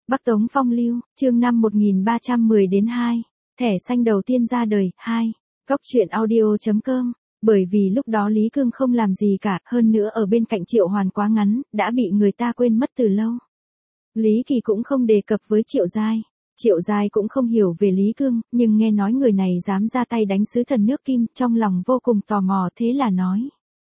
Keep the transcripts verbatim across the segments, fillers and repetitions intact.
Bắc Tống Phong Lưu, chương năm một nghìn ba trăm mười đến hai. Thẻ xanh đầu tiên ra đời, hai. Góc truyện audio chấm com. Bởi vì lúc đó Lý Cương không làm gì cả, hơn nữa ở bên cạnh Triệu Hoàn quá ngắn, đã bị người ta quên mất từ lâu. Lý Kỳ cũng không đề cập với Triệu Giai. Triệu Giai cũng không hiểu về Lý Cương, nhưng nghe nói người này dám ra tay đánh sứ thần nước Kim, trong lòng vô cùng tò mò, thế là nói.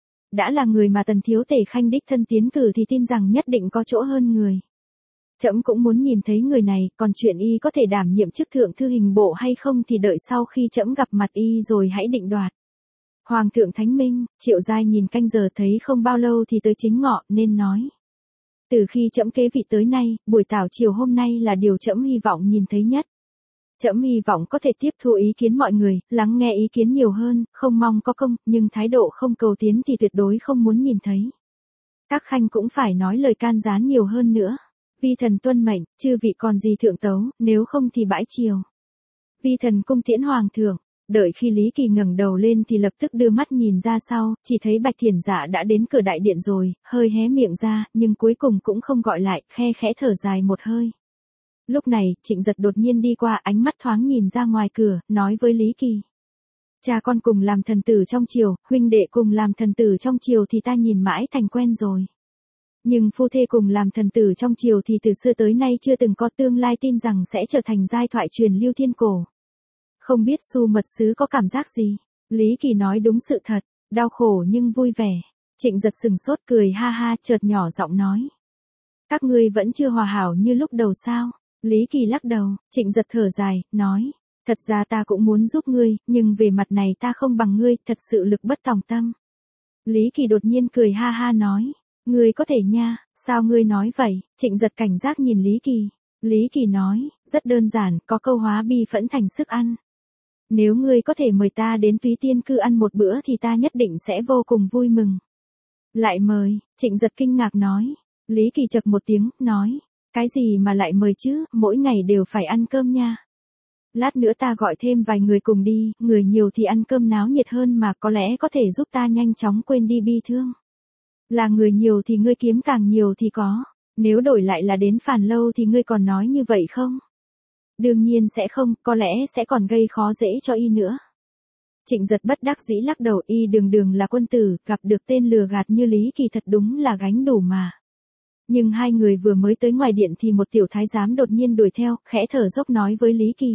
Đã là người mà Tần Thiếu Tể Khanh đích thân tiến cử thì tin rằng nhất định có chỗ hơn người. Trẫm cũng muốn nhìn thấy người này, còn chuyện y có thể đảm nhiệm chức thượng thư hình bộ hay không thì đợi sau khi trẫm gặp mặt y rồi hãy định đoạt. Hoàng thượng Thánh Minh, Triệu Giai nhìn canh giờ thấy không bao lâu thì tới chính ngọ, nên nói. Từ khi trẫm kế vị tới nay, buổi tảo chiều hôm nay là điều trẫm hy vọng nhìn thấy nhất. Trẫm hy vọng có thể tiếp thu ý kiến mọi người, lắng nghe ý kiến nhiều hơn, không mong có công, nhưng thái độ không cầu tiến thì tuyệt đối không muốn nhìn thấy. Các khanh cũng phải nói lời can gián nhiều hơn nữa. Vi thần tuân mệnh, chư vị còn gì thượng tấu, nếu không thì bãi triều. Vi thần cung tiễn hoàng thượng. Đợi khi Lý Kỳ ngẩng đầu lên thì lập tức đưa mắt nhìn ra sau, chỉ thấy Bạch Thiển Dạ đã đến cửa đại điện rồi, hơi hé miệng ra, nhưng cuối cùng cũng không gọi lại, khe khẽ thở dài một hơi. Lúc này, Trịnh Giật đột nhiên đi qua, ánh mắt thoáng nhìn ra ngoài cửa, nói với Lý Kỳ. Cha con cùng làm thần tử trong triều, huynh đệ cùng làm thần tử trong triều thì ta nhìn mãi thành quen rồi. Nhưng phu thê cùng làm thần tử trong triều thì từ xưa tới nay chưa từng có, tương lai tin rằng sẽ trở thành giai thoại truyền lưu thiên cổ. Không biết Su Mật Sứ có cảm giác gì? Lý Kỳ nói đúng sự thật, đau khổ nhưng vui vẻ. Trịnh Giật sừng sốt cười ha ha, chợt nhỏ giọng nói. Các ngươi vẫn chưa hòa hảo như lúc đầu sao? Lý Kỳ lắc đầu, Trịnh Giật thở dài, nói. Thật ra ta cũng muốn giúp ngươi, nhưng về mặt này ta không bằng ngươi, thật sự lực bất tòng tâm. Lý Kỳ đột nhiên cười ha ha nói. Ngươi có thể nha, sao ngươi nói vậy? Trịnh Giật cảnh giác nhìn Lý Kỳ. Lý Kỳ nói, rất đơn giản, có câu hóa bi phẫn thành sức ăn. Nếu ngươi có thể mời ta đến Túy Tiên Cư ăn một bữa thì ta nhất định sẽ vô cùng vui mừng. Lại mời, Trịnh Giật kinh ngạc nói. Lý Kỳ chậc một tiếng, nói. Cái gì mà lại mời chứ, mỗi ngày đều phải ăn cơm nha. Lát nữa ta gọi thêm vài người cùng đi, người nhiều thì ăn cơm náo nhiệt hơn mà có lẽ có thể giúp ta nhanh chóng quên đi bi thương. Là người nhiều thì ngươi kiếm càng nhiều thì có, nếu đổi lại là đến Phàn Lâu thì ngươi còn nói như vậy không? Đương nhiên sẽ không, có lẽ sẽ còn gây khó dễ cho y nữa. Trịnh Giật bất đắc dĩ lắc đầu, y đường đường là quân tử, gặp được tên lừa gạt như Lý Kỳ thật đúng là gánh đủ mà. Nhưng hai người vừa mới tới ngoài điện thì một tiểu thái giám đột nhiên đuổi theo, khẽ thở dốc nói với Lý Kỳ.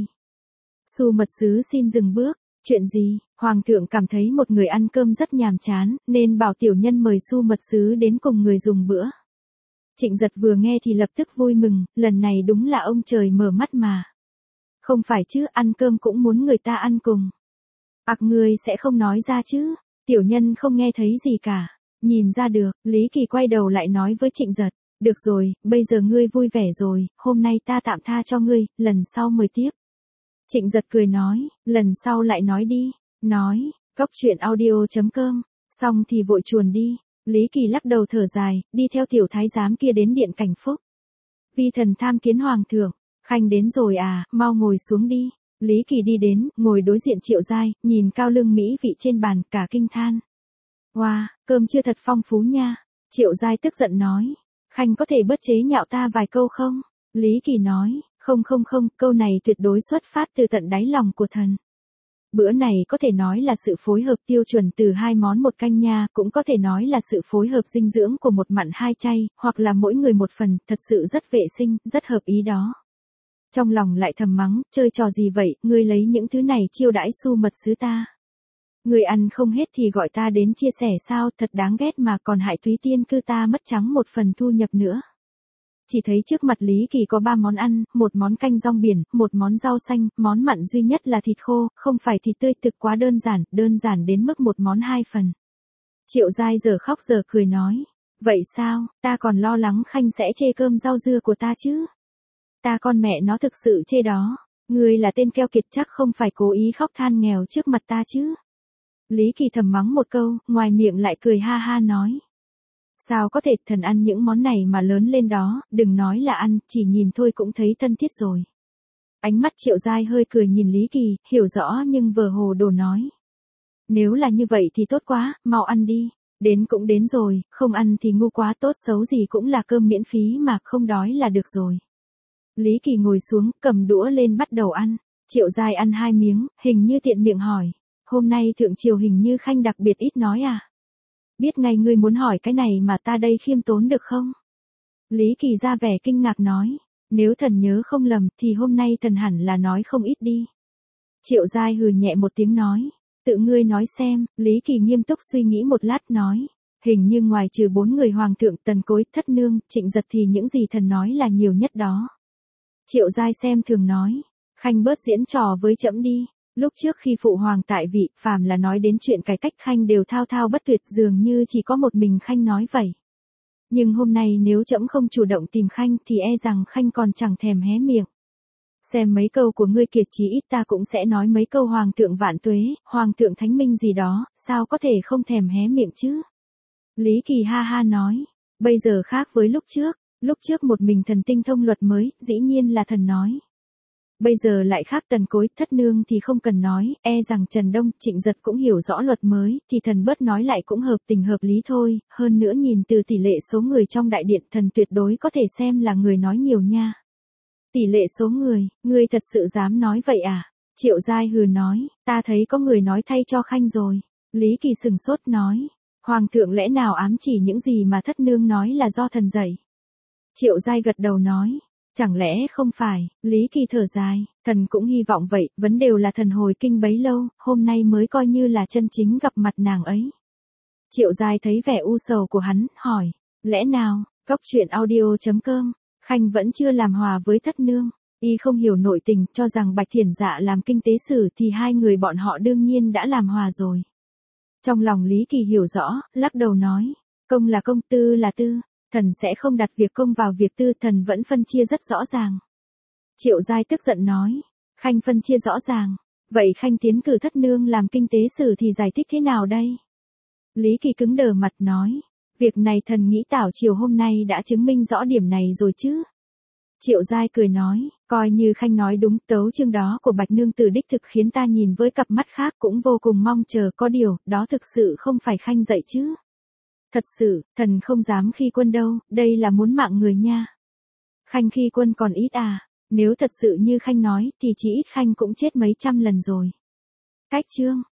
Su Mật Sứ xin dừng bước. Chuyện gì? Hoàng thượng cảm thấy một người ăn cơm rất nhàm chán, nên bảo tiểu nhân mời Su Mật Sứ đến cùng người dùng bữa. Trịnh Giật vừa nghe thì lập tức vui mừng, lần này đúng là ông trời mở mắt mà. Không phải chứ, ăn cơm cũng muốn người ta ăn cùng. Ặc ngươi sẽ không nói ra chứ, tiểu nhân không nghe thấy gì cả. Nhìn ra được, Lý Kỳ quay đầu lại nói với Trịnh Giật, được rồi, bây giờ ngươi vui vẻ rồi, hôm nay ta tạm tha cho ngươi, lần sau mời tiếp. Trịnh Giật cười nói, lần sau lại nói đi, nói, góc truyện audio chấm com, xong thì vội chuồn đi. Lý Kỳ lắc đầu thở dài, đi theo tiểu thái giám kia đến điện Cảnh Phúc. Vi thần tham kiến hoàng thượng, khanh đến rồi à, mau ngồi xuống đi. Lý Kỳ đi đến, ngồi đối diện Triệu Giai, nhìn cao lương mỹ vị trên bàn, cả kinh than. Wow, cơm chưa thật phong phú nha. Triệu Giai tức giận nói, khanh có thể bớt chế nhạo ta vài câu không? Lý Kỳ nói, không không không, câu này tuyệt đối xuất phát từ tận đáy lòng của thần. Bữa này có thể nói là sự phối hợp tiêu chuẩn từ hai món một canh nha, cũng có thể nói là sự phối hợp dinh dưỡng của một mặn hai chay, hoặc là mỗi người một phần, thật sự rất vệ sinh, rất hợp ý đó. Trong lòng lại thầm mắng, chơi trò gì vậy, ngươi lấy những thứ này chiêu đãi Su Mật Sứ ta. Ngươi ăn không hết thì gọi ta đến chia sẻ sao, thật đáng ghét mà còn hại Túy Tiên Cư ta mất trắng một phần thu nhập nữa. Chỉ thấy trước mặt Lý Kỳ có ba món ăn, một món canh rong biển, một món rau xanh, món mặn duy nhất là thịt khô, không phải thịt tươi, thực quá đơn giản, đơn giản đến mức một món hai phần. Triệu Giai giờ khóc giờ cười nói, vậy sao, ta còn lo lắng khanh sẽ chê cơm rau dưa của ta chứ. Ta con mẹ nó thực sự chê đó, ngươi là tên keo kiệt chắc không phải cố ý khóc than nghèo trước mặt ta chứ. Lý Kỳ thầm mắng một câu, ngoài miệng lại cười ha ha nói. Sao có thể, thần ăn những món này mà lớn lên đó, đừng nói là ăn, chỉ nhìn thôi cũng thấy thân thiết rồi. Ánh mắt Triệu Giai hơi cười nhìn Lý Kỳ, hiểu rõ nhưng vờ hồ đồ nói. Nếu là như vậy thì tốt quá, mau ăn đi, đến cũng đến rồi, không ăn thì ngu quá, tốt xấu gì cũng là cơm miễn phí mà, không đói là được rồi. Lý Kỳ ngồi xuống, cầm đũa lên bắt đầu ăn. Triệu Giai ăn hai miếng, hình như tiện miệng hỏi. Hôm nay thượng triều hình như Khanh đặc biệt ít nói à? Biết ngay ngươi muốn hỏi cái này mà ta đây khiêm tốn được không? Lý Kỳ ra vẻ kinh ngạc nói. Nếu thần nhớ không lầm thì hôm nay thần hẳn là nói không ít đi. Triệu Giai hừ nhẹ một tiếng nói. Tự ngươi nói xem, Lý Kỳ nghiêm túc suy nghĩ một lát nói. Hình như ngoài trừ bốn người hoàng thượng Tần Cối, Thất Nương, Trịnh Giật thì những gì thần nói là nhiều nhất đó. Triệu Giai xem thường nói. Khanh bớt diễn trò với trẫm đi. Lúc trước khi phụ hoàng tại vị, phàm là nói đến chuyện cải cách Khanh đều thao thao bất tuyệt, dường như chỉ có một mình Khanh nói vậy. Nhưng hôm nay nếu trẫm không chủ động tìm Khanh thì e rằng Khanh còn chẳng thèm hé miệng. Xem mấy câu của ngươi kiệt chí ít ta cũng sẽ nói mấy câu hoàng thượng vạn tuế, hoàng thượng thánh minh gì đó, sao có thể không thèm hé miệng chứ? Lý Kỳ ha ha nói, bây giờ khác với lúc trước, lúc trước một mình thần tinh thông luật mới, dĩ nhiên là thần nói. Bây giờ lại khác Tần Cối, Thất Nương thì không cần nói, e rằng Trần Đông, Trịnh Giật cũng hiểu rõ luật mới, thì thần bớt nói lại cũng hợp tình hợp lý thôi, hơn nữa nhìn từ tỷ lệ số người trong đại điện thần tuyệt đối có thể xem là người nói nhiều nha. Tỷ lệ số người, ngươi thật sự dám nói vậy à? Triệu Giai hừ nói, ta thấy có người nói thay cho Khanh rồi. Lý Kỳ sừng sốt nói, hoàng thượng lẽ nào ám chỉ những gì mà Thất Nương nói là do thần dạy? Triệu Giai gật đầu nói, chẳng lẽ không phải? Lý Kỳ thở dài, thần cũng hy vọng vậy, vấn đều là thần hồi kinh bấy lâu, hôm nay mới coi như là chân chính gặp mặt nàng ấy. Triệu Giai thấy vẻ u sầu của hắn, hỏi, lẽ nào? Cốc truyện audio chấm com. Khanh vẫn chưa làm hòa với Thất Nương, y không hiểu nội tình, cho rằng Bạch Thiển Dạ làm kinh tế sử thì hai người bọn họ đương nhiên đã làm hòa rồi. Trong lòng Lý Kỳ hiểu rõ, lắc đầu nói, công là công, tư là tư, thần sẽ không đặt việc công vào việc tư, thần vẫn phân chia rất rõ ràng. Triệu Giai tức giận nói, Khanh phân chia rõ ràng, vậy Khanh tiến cử Thất Nương làm kinh tế sử thì giải thích thế nào đây? Lý Kỳ cứng đờ mặt nói, việc này thần nghĩ tảo triều hôm nay đã chứng minh rõ điểm này rồi chứ. Triệu Giai cười nói, coi như Khanh nói đúng, tấu chương đó của Bạch Nương Tử đích thực khiến ta nhìn với cặp mắt khác cũng vô cùng mong chờ, có điều, đó thực sự không phải Khanh dạy chứ. Thật sự, thần không dám khi quân đâu, đây là muốn mạng người nha. Khanh khi quân còn ít à, nếu thật sự như Khanh nói thì chỉ ít Khanh cũng chết mấy trăm lần rồi. Cách chương.